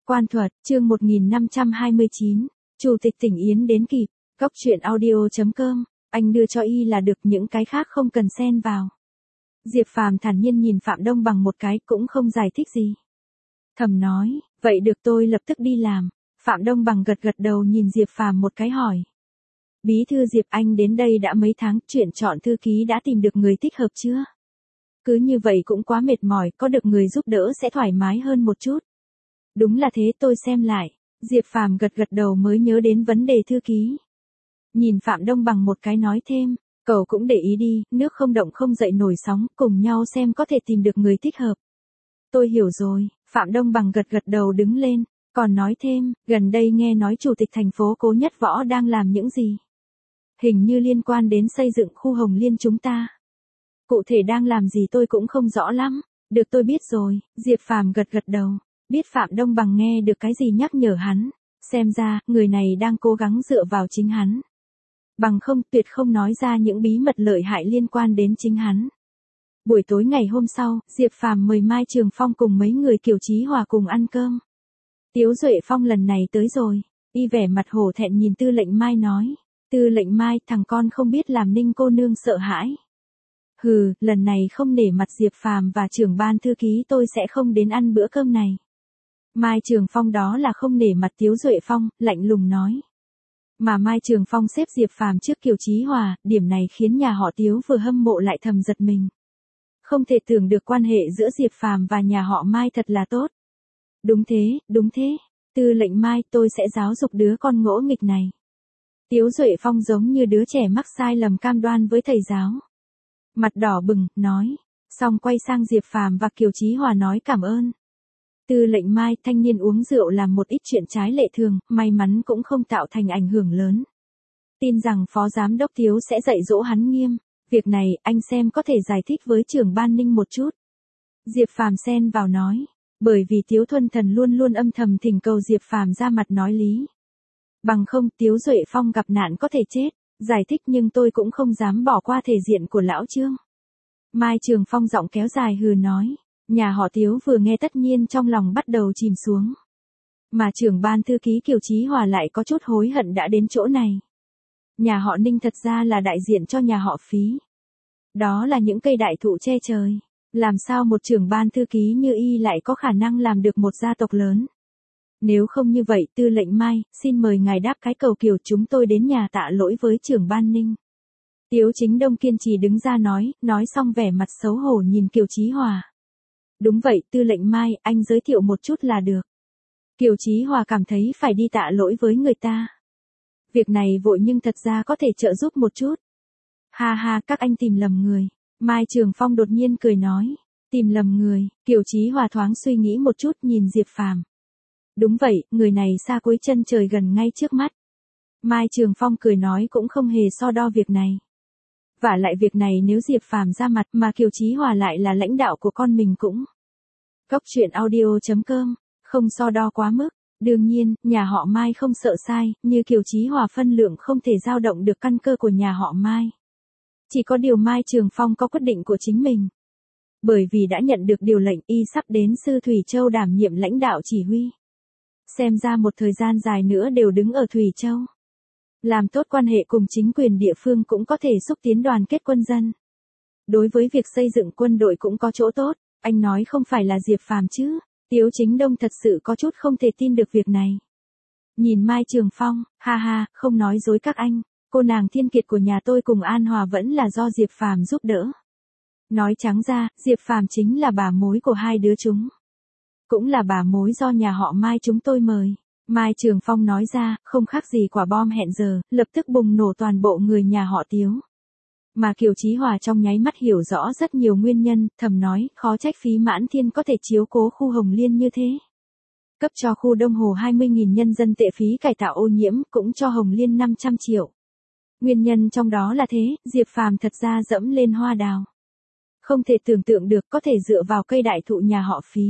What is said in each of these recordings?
Quan thuật, chương 1529, Chủ tịch tỉnh Yến đến kịp, Góc truyện audio.com, anh đưa cho y là được, những cái khác không cần xen vào. Diệp Phàm thản nhiên nhìn Phạm Đông Bằng một cái, cũng không giải thích gì. Thầm nói, vậy được, tôi lập tức đi làm. Phạm Đông Bằng gật gật đầu nhìn Diệp Phàm một cái hỏi. Bí thư Diệp, anh đến đây đã mấy tháng, chuyện chọn thư ký đã tìm được người thích hợp chưa? Cứ như vậy cũng quá mệt mỏi, có được người giúp đỡ sẽ thoải mái hơn một chút. Đúng là thế, tôi xem lại. Diệp Phàm gật gật đầu mới nhớ đến vấn đề thư ký. Nhìn Phạm Đông Bằng một cái nói thêm, cậu cũng để ý đi, nước không động không dậy nổi sóng, cùng nhau xem có thể tìm được người thích hợp. Tôi hiểu rồi, Phạm Đông Bằng gật gật đầu đứng lên, còn nói thêm, gần đây nghe nói chủ tịch thành phố Cố Nhất Võ đang làm những gì. Hình như liên quan đến xây dựng khu Hồng Liên chúng ta. Cụ thể đang làm gì tôi cũng không rõ lắm. Được, tôi biết rồi, Diệp Phàm gật gật đầu. Biết Phạm Đông Bằng nghe được cái gì nhắc nhở hắn. Xem ra, người này đang cố gắng dựa vào chính hắn. Bằng không, tuyệt không nói ra những bí mật lợi hại liên quan đến chính hắn. Buổi tối ngày hôm sau, Diệp Phàm mời Mai Trường Phong cùng mấy người Kiều Chí Hòa cùng ăn cơm. Tiếu Duệ Phong lần này tới rồi. Y vẻ mặt hổ thẹn nhìn Tư lệnh Mai nói. Tư lệnh Mai, thằng con không biết làm Ninh cô nương sợ hãi. Hừ, lần này không nể mặt Diệp Phàm và trưởng ban thư ký tôi sẽ không đến ăn bữa cơm này. Mai Trường Phong đó là không nể mặt Tiếu Duệ Phong, lạnh lùng nói. Mà Mai Trường Phong xếp Diệp Phàm trước Kiều Chí Hòa, điểm này khiến nhà họ Tiếu vừa hâm mộ lại thầm giật mình. Không thể tưởng được quan hệ giữa Diệp Phàm và nhà họ Mai thật là tốt. Đúng thế, Tư lệnh Mai, tôi sẽ giáo dục đứa con ngỗ nghịch này. Tiếu Duệ Phong giống như đứa trẻ mắc sai lầm cam đoan với thầy giáo. Mặt đỏ bừng, nói, xong quay sang Diệp Phàm và Kiều Chí Hòa nói cảm ơn. Tư lệnh Mai, thanh niên uống rượu làm một ít chuyện trái lệ thường, may mắn cũng không tạo thành ảnh hưởng lớn. Tin rằng Phó Giám đốc Tiếu sẽ dạy dỗ hắn nghiêm, việc này anh xem có thể giải thích với trưởng ban Ninh một chút. Diệp Phàm xen vào nói, bởi vì Tiếu Thuần Thần luôn luôn âm thầm thỉnh cầu Diệp Phàm ra mặt nói lý. Bằng không, Tiếu Duệ Phong gặp nạn có thể chết. Giải thích nhưng tôi cũng không dám bỏ qua thể diện của lão Trương. Mai Trường Phong giọng kéo dài hừ nói. Nhà họ Tiếu vừa nghe tất nhiên trong lòng bắt đầu chìm xuống. Mà trưởng ban thư ký Kiều Chí Hòa lại có chút hối hận đã đến chỗ này. Nhà họ Ninh thật ra là đại diện cho nhà họ Phí. Đó là những cây đại thụ che trời. Làm sao một trưởng ban thư ký như y lại có khả năng làm được một gia tộc lớn. Nếu không như vậy, Tư lệnh Mai, xin mời ngài đáp cái cầu kiều, chúng tôi đến nhà tạ lỗi với trưởng ban Ninh. Tiếu Chính Đông kiên trì đứng ra nói xong vẻ mặt xấu hổ nhìn Kiều Chí Hòa. Đúng vậy, Tư lệnh Mai, anh giới thiệu một chút là được. Kiều Chí Hòa cảm thấy phải đi tạ lỗi với người ta. Việc này vội nhưng thật ra có thể trợ giúp một chút. Ha ha, các anh tìm lầm người. Mai Trường Phong đột nhiên cười nói. Tìm lầm người, Kiều Chí Hòa thoáng suy nghĩ một chút nhìn Diệp Phàm. Đúng vậy, người này xa cuối chân trời gần ngay trước mắt. Mai Trường Phong cười nói cũng không hề so đo việc này. Vả lại việc này nếu Diệp Phàm ra mặt mà Kiều Chí Hòa lại là lãnh đạo của con mình cũng. Góc truyện audio.com, không so đo quá mức. Đương nhiên, nhà họ Mai không sợ sai, như Kiều Chí Hòa phân lượng không thể dao động được căn cơ của nhà họ Mai. Chỉ có điều Mai Trường Phong có quyết định của chính mình. Bởi vì đã nhận được điều lệnh, y sắp đến Sư Thủy Châu đảm nhiệm lãnh đạo chỉ huy. Xem ra một thời gian dài nữa đều đứng ở Thủy Châu. Làm tốt quan hệ cùng chính quyền địa phương cũng có thể xúc tiến đoàn kết quân dân. Đối với việc xây dựng quân đội cũng có chỗ tốt, anh nói không phải là Diệp Phàm chứ. Tiếu Chính Đông thật sự có chút không thể tin được việc này. Nhìn Mai Trường Phong, ha ha, không nói dối các anh, cô nàng thiên kiệt của nhà tôi cùng An Hòa vẫn là do Diệp Phàm giúp đỡ. Nói trắng ra, Diệp Phàm chính là bà mối của hai đứa chúng. Cũng là bà mối do nhà họ Mai chúng tôi mời. Mai Trường Phong nói ra, không khác gì quả bom hẹn giờ, lập tức bùng nổ toàn bộ người nhà họ Tiếu. Mà Kiều Chí Hòa trong nháy mắt hiểu rõ rất nhiều nguyên nhân, thầm nói, khó trách Phí Mãn Thiên có thể chiếu cố khu Hồng Liên như thế. Cấp cho khu Đông Hồ 20.000 nhân dân tệ phí cải tạo ô nhiễm, cũng cho Hồng Liên 500 triệu. Nguyên nhân trong đó là thế, Diệp Phàm thật ra dẫm lên hoa đào. Không thể tưởng tượng được có thể dựa vào cây đại thụ nhà họ Phí.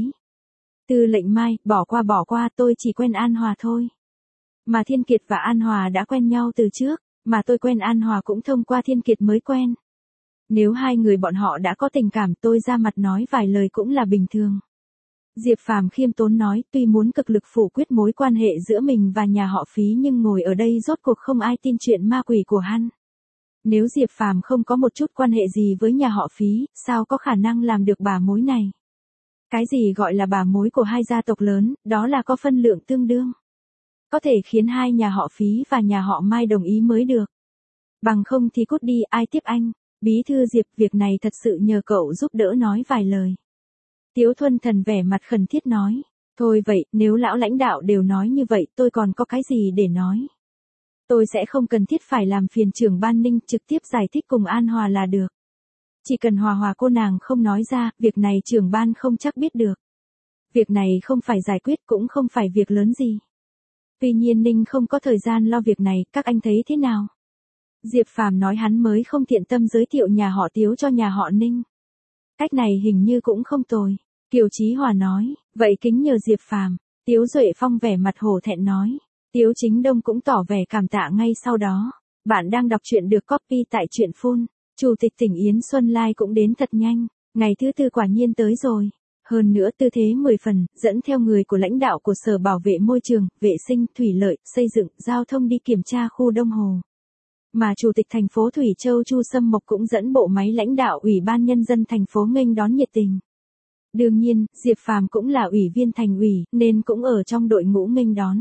Tư lệnh Mai, bỏ qua, tôi chỉ quen An Hòa thôi. Mà Thiên Kiệt và An Hòa đã quen nhau từ trước, mà tôi quen An Hòa cũng thông qua Thiên Kiệt mới quen. Nếu hai người bọn họ đã có tình cảm tôi ra mặt nói vài lời cũng là bình thường. Diệp Phàm khiêm tốn nói, tuy muốn cực lực phủ quyết mối quan hệ giữa mình và nhà họ Phí nhưng ngồi ở đây rốt cuộc không ai tin chuyện ma quỷ của hắn. Nếu Diệp Phàm không có một chút quan hệ gì với nhà họ Phí, sao có khả năng làm được bà mối này? Cái gì gọi là bà mối của hai gia tộc lớn, đó là có phân lượng tương đương. Có thể khiến hai nhà họ Phí và nhà họ Mai đồng ý mới được. Bằng không thì cút đi, ai tiếp anh? Bí thư Diệp, việc này thật sự nhờ cậu giúp đỡ nói vài lời. Tiếu Thuần Thần vẻ mặt khẩn thiết nói. Thôi vậy, nếu lão lãnh đạo đều nói như vậy tôi còn có cái gì để nói. Tôi sẽ không cần thiết phải làm phiền trưởng ban Ninh, trực tiếp giải thích cùng An Hòa là được. Chỉ cần Hòa Hòa cô nàng không nói ra, việc này trưởng ban không chắc biết được. Việc này không phải giải quyết cũng không phải việc lớn gì. Tuy nhiên Ninh không có thời gian lo việc này, các anh thấy thế nào? Diệp Phàm nói hắn mới không thiện tâm giới thiệu nhà họ Tiếu cho nhà họ Ninh. Cách này hình như cũng không tồi. Kiều Chí Hòa nói, vậy kính nhờ Diệp Phàm. Tiếu Duệ Phong vẻ mặt hổ thẹn nói. Tiếu Chính Đông cũng tỏ vẻ cảm tạ ngay sau đó. Bạn đang đọc truyện được copy tại truyện Phun. Chủ tịch tỉnh Yến Xuân Lai cũng đến thật nhanh. Ngày thứ tư quả nhiên tới rồi. Hơn nữa tư thế 10 phần, dẫn theo người của lãnh đạo của Sở Bảo vệ Môi trường, Vệ sinh, Thủy lợi, Xây dựng, Giao thông đi kiểm tra khu Đông Hồ. Mà Chủ tịch thành phố Thủy Châu Chu Sâm Mộc cũng dẫn bộ máy lãnh đạo Ủy ban Nhân dân thành phố nghênh đón nhiệt tình. Đương nhiên, Diệp Phàm cũng là ủy viên thành ủy, nên cũng ở trong đội ngũ nghênh đón.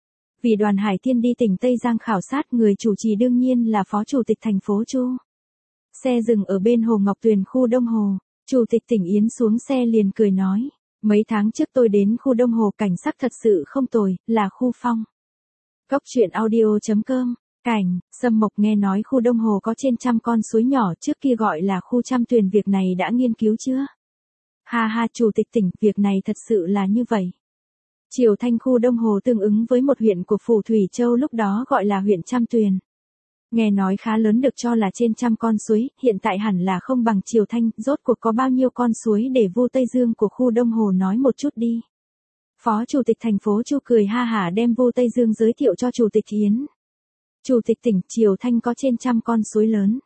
Vì đoàn Hải Thiên đi tỉnh Tây Giang khảo sát, người chủ trì đương nhiên là Phó Chủ tịch thành phố Chu. Xe dừng ở bên Hồ Ngọc Tuyền khu Đông Hồ. Chủ tịch tỉnh Yến xuống xe liền cười nói. Mấy tháng trước tôi đến khu Đông Hồ, cảnh sắc thật sự không tồi, là khu phong. Góc truyện audio.com. Cảnh, Sâm Mộc nghe nói khu Đông Hồ có trên 100 con suối nhỏ, trước kia gọi là khu Trăm Tuyền, việc này đã nghiên cứu chưa? Ha ha, Chủ tịch tỉnh, việc này thật sự là như vậy. Triều Thanh khu Đông Hồ tương ứng với một huyện của phủ Thủy Châu lúc đó gọi là huyện Trăm Tuyền. Nghe nói khá lớn, được cho là trên 100 con suối, hiện tại hẳn là không bằng Triều Thanh, rốt cuộc có bao nhiêu con suối để Vu Tây Dương của khu Đông Hồ nói một chút đi. Phó Chủ tịch thành phố Chu cười ha hả đem Vu Tây Dương giới thiệu cho Chủ tịch Yến. Chủ tịch tỉnh, Triều Thanh có trên 100 con suối lớn.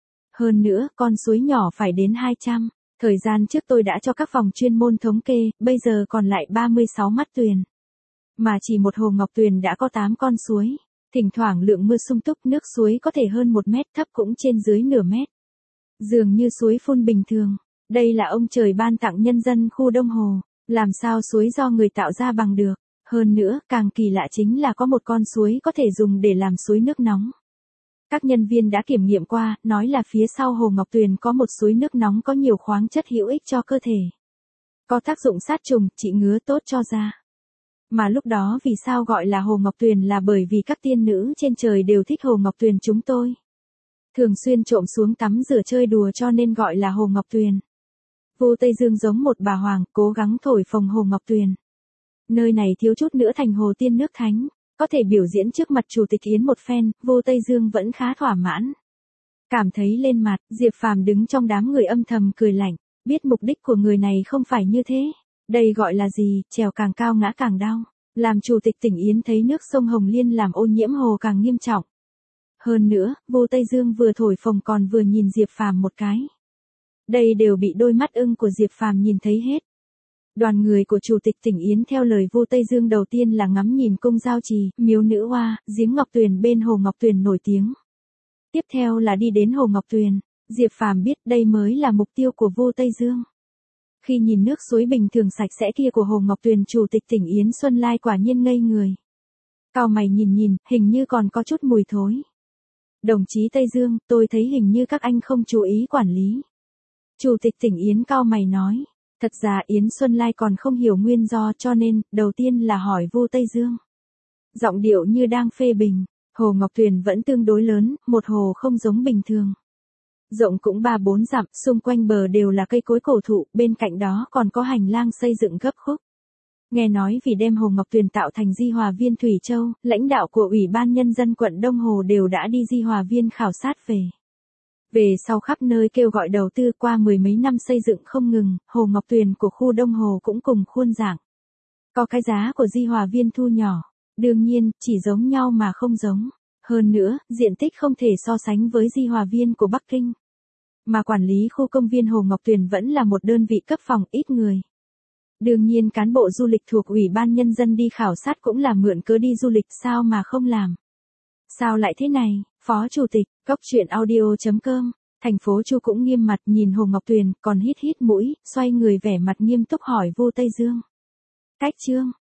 Hơn nữa, con suối nhỏ phải đến 200. Thời gian trước tôi đã cho các phòng chuyên môn thống kê, bây giờ còn lại 36 mắt tuyền. Mà chỉ một Hồ Ngọc Tuyền đã có 8 con suối. Thỉnh thoảng lượng mưa sung túc, nước suối có thể hơn 1 mét, thấp cũng trên dưới nửa mét. Dường như suối phun bình thường. Đây là ông trời ban tặng nhân dân khu Đông Hồ. Làm sao suối do người tạo ra bằng được. Hơn nữa, càng kỳ lạ chính là có một con suối có thể dùng để làm suối nước nóng. Các nhân viên đã kiểm nghiệm qua, nói là phía sau Hồ Ngọc Tuyền có một suối nước nóng có nhiều khoáng chất hữu ích cho cơ thể. Có tác dụng sát trùng, trị ngứa, tốt cho da. Mà lúc đó vì sao gọi là Hồ Ngọc Tuyền là bởi vì các tiên nữ trên trời đều thích Hồ Ngọc Tuyền chúng tôi. Thường xuyên trộm xuống tắm rửa chơi đùa cho nên gọi là Hồ Ngọc Tuyền. Vu Tây Dương giống một bà hoàng, cố gắng thổi phồng Hồ Ngọc Tuyền. Nơi này thiếu chút nữa thành hồ tiên nước thánh, có thể biểu diễn trước mặt Chủ tịch Yến một phen, Vu Tây Dương vẫn khá thỏa mãn. Cảm thấy lên mặt, Diệp Phàm đứng trong đám người âm thầm cười lạnh, biết mục đích của người này không phải như thế. Đây gọi là gì, trèo càng cao ngã càng đau. Làm Chủ tịch tỉnh Yến thấy nước sông Hồng Liên làm ô nhiễm hồ càng nghiêm trọng. Hơn nữa, Vu Tây Dương vừa thổi phồng còn vừa nhìn Diệp Phàm một cái. Đây đều bị đôi mắt ưng của Diệp Phàm nhìn thấy hết. Đoàn người của Chủ tịch tỉnh Yến theo lời Vu Tây Dương đầu tiên là ngắm nhìn cung Giao Trì, miếu Nữ Hoa, giếng Ngọc Tuyền bên Hồ Ngọc Tuyền nổi tiếng. Tiếp theo là đi đến Hồ Ngọc Tuyền. Diệp Phàm biết đây mới là mục tiêu của Vu Tây Dương. Khi nhìn nước suối bình thường sạch sẽ kia của Hồ Ngọc Tuyền, Chủ tịch tỉnh Yến Xuân Lai quả nhiên ngây người. Cau mày nhìn, hình như còn có chút mùi thối. Đồng chí Tây Dương, tôi thấy hình như các anh không chú ý quản lý. Chủ tịch tỉnh Yến cau mày nói. Thật ra Yến Xuân Lai còn không hiểu nguyên do cho nên, đầu tiên là hỏi Vu Tây Dương. Giọng điệu như đang phê bình, Hồ Ngọc Tuyền vẫn tương đối lớn, một hồ không giống bình thường. Rộng cũng 3-4 dặm, xung quanh bờ đều là cây cối cổ thụ, bên cạnh đó còn có hành lang xây dựng gấp khúc. Nghe nói vì đem Hồ Ngọc Tuyền tạo thành Di Hòa Viên Thủy Châu, lãnh đạo của Ủy ban Nhân dân quận Đông Hồ đều đã đi Di Hòa Viên khảo sát về. Về sau khắp nơi kêu gọi đầu tư, qua 10 mấy năm xây dựng không ngừng, Hồ Ngọc Tuyền của khu Đông Hồ cũng cùng khuôn dạng. Có cái giá của Di Hòa Viên thu nhỏ, đương nhiên, chỉ giống nhau mà không giống. Hơn nữa, diện tích không thể so sánh với Di Hòa Viên của Bắc Kinh. Mà quản lý khu công viên Hồ Ngọc Tuyền vẫn là một đơn vị cấp phòng ít người. Đương nhiên cán bộ du lịch thuộc Ủy ban Nhân dân đi khảo sát cũng là mượn cớ đi du lịch sao mà không làm. Sao lại thế này, Phó Chủ tịch, Góc Chuyện Audio.com. Thành phố Chu cũng nghiêm mặt nhìn Hồ Ngọc Tuyền, còn hít hít mũi, xoay người vẻ mặt nghiêm túc hỏi Vô Tây Dương. Cách chương.